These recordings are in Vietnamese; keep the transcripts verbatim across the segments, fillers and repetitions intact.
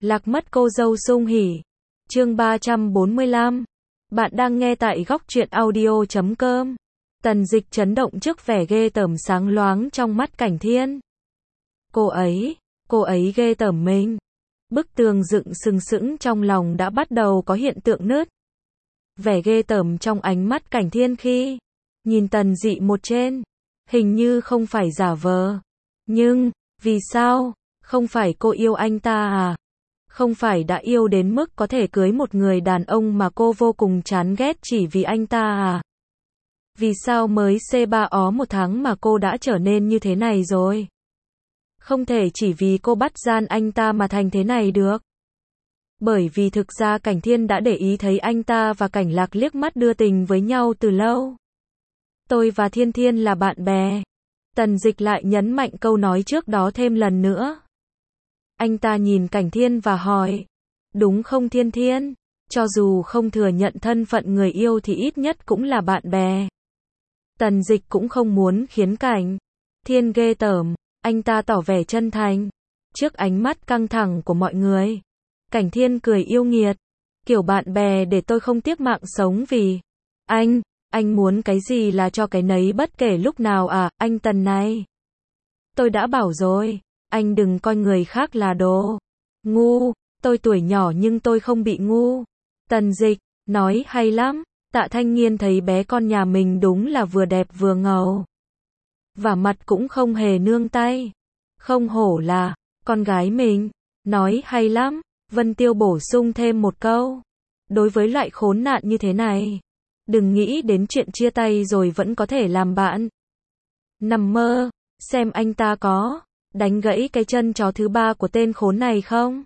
Lạc mất cô dâu sung hỉ. Chương ba trăm bốn mươi lăm. Bạn đang nghe tại góc truyện audio chấm com. Tần Dịch chấn động trước vẻ ghê tởm sáng loáng trong mắt Cảnh Thiên. Cô ấy, cô ấy ghê tởm mình. Bức tường dựng sừng sững trong lòng đã bắt đầu có hiện tượng nứt. Vẻ ghê tởm trong ánh mắt Cảnh Thiên khi nhìn Tần Dị một trên, hình như không phải giả vờ. Nhưng, vì sao? Không phải cô yêu anh ta à? Không phải đã yêu đến mức có thể cưới một người đàn ông mà cô vô cùng chán ghét chỉ vì anh ta à? Vì sao mới xê ba ó một tháng mà cô đã trở nên như thế này rồi? Không thể chỉ vì cô bắt gian anh ta mà thành thế này được. Bởi vì thực ra Cảnh Thiên đã để ý thấy anh ta và Cảnh Lạc liếc mắt đưa tình với nhau từ lâu. Tôi và Thiên Thiên là bạn bè. Tần Dịch lại nhấn mạnh câu nói trước đó thêm lần nữa. Anh ta nhìn Cảnh Thiên và hỏi, đúng không Thiên Thiên? Cho dù không thừa nhận thân phận người yêu thì ít nhất cũng là bạn bè. Tần Dịch cũng không muốn khiến Cảnh Thiên ghê tởm, anh ta tỏ vẻ chân thành. Trước ánh mắt căng thẳng của mọi người, Cảnh Thiên cười yêu nghiệt, kiểu bạn bè để tôi không tiếc mạng sống vì anh, anh muốn cái gì là cho cái nấy bất kể lúc nào à, anh Tần này. Tôi đã bảo rồi, anh đừng coi người khác là đồ ngu, tôi tuổi nhỏ nhưng tôi không bị ngu. Tần Dịch, nói hay lắm. Tạ Thanh Nghiên thấy bé con nhà mình đúng là vừa đẹp vừa ngầu. Và mặt cũng không hề nương tay. Không hổ là con gái mình. Nói hay lắm. Vân Tiêu bổ sung thêm một câu. Đối với loại khốn nạn như thế này, đừng nghĩ đến chuyện chia tay rồi vẫn có thể làm bạn. Nằm mơ, xem anh ta có đánh gãy cái chân chó thứ ba của tên khốn này không?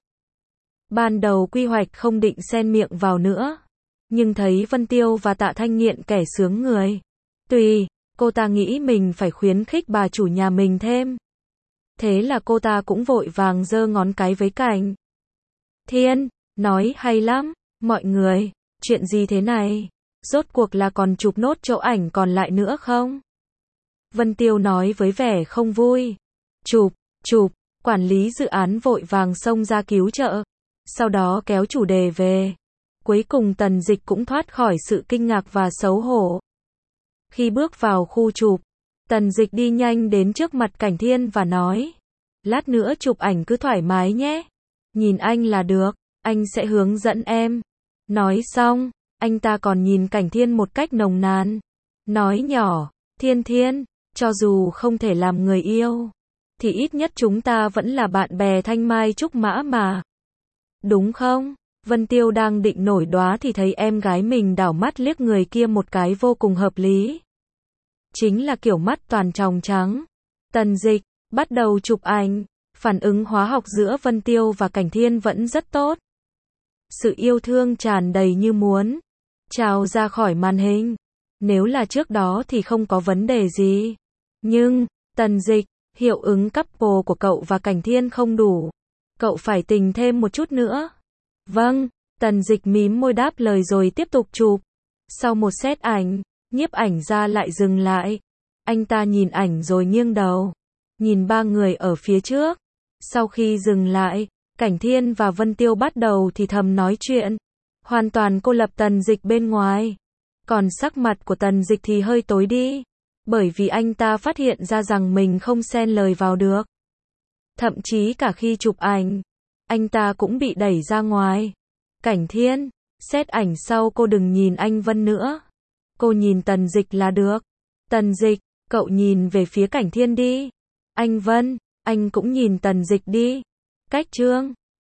Ban đầu quy hoạch không định xen miệng vào nữa. Nhưng thấy Vân Tiêu và Tạ Thanh Nghiện kẻ sướng người. Tùy, cô ta nghĩ mình phải khuyến khích bà chủ nhà mình thêm. Thế là cô ta cũng vội vàng giơ ngón cái với Cảnh Thiên, nói hay lắm, mọi người, chuyện gì thế này? Rốt cuộc là còn chụp nốt chỗ ảnh còn lại nữa không? Vân Tiêu nói với vẻ không vui. Chụp, chụp, quản lý dự án vội vàng xông ra cứu trợ. Sau đó kéo chủ đề về. Cuối cùng Tần Dịch cũng thoát khỏi sự kinh ngạc và xấu hổ. Khi bước vào khu chụp, Tần Dịch đi nhanh đến trước mặt Cảnh Thiên và nói, lát nữa chụp ảnh cứ thoải mái nhé. Nhìn anh là được, anh sẽ hướng dẫn em. Nói xong, anh ta còn nhìn Cảnh Thiên một cách nồng nàn. Nói nhỏ, Thiên Thiên, cho dù không thể làm người yêu, thì ít nhất chúng ta vẫn là bạn bè thanh mai trúc mã mà. Đúng không? Vân Tiêu đang định nổi đoá thì thấy em gái mình đảo mắt liếc người kia một cái vô cùng hợp lý. Chính là kiểu mắt toàn tròng trắng. Tần Dịch bắt đầu chụp ảnh. Phản ứng hóa học giữa Vân Tiêu và Cảnh Thiên vẫn rất tốt. Sự yêu thương tràn đầy như muốn trào ra khỏi màn hình. Nếu là trước đó thì không có vấn đề gì. Nhưng, Tần Dịch, hiệu ứng couple của cậu và Cảnh Thiên không đủ. Cậu phải tình thêm một chút nữa. Vâng, Tần Dịch mím môi đáp lời rồi tiếp tục chụp. Sau một set ảnh, nhiếp ảnh ra lại dừng lại. Anh ta nhìn ảnh rồi nghiêng đầu. Nhìn ba người ở phía trước. Sau khi dừng lại, Cảnh Thiên và Vân Tiêu bắt đầu thì thầm nói chuyện. Hoàn toàn cô lập Tần Dịch bên ngoài. Còn sắc mặt của Tần Dịch thì hơi tối đi. Bởi vì anh ta phát hiện ra rằng mình không xen lời vào được. Thậm chí cả khi chụp ảnh, anh ta cũng bị đẩy ra ngoài. Cảnh Thiên, xét ảnh sau cô đừng nhìn anh Vân nữa. Cô nhìn Tần Dịch là được. Tần Dịch, cậu nhìn về phía Cảnh Thiên đi. Anh Vân, anh cũng nhìn Tần Dịch đi. Cách chương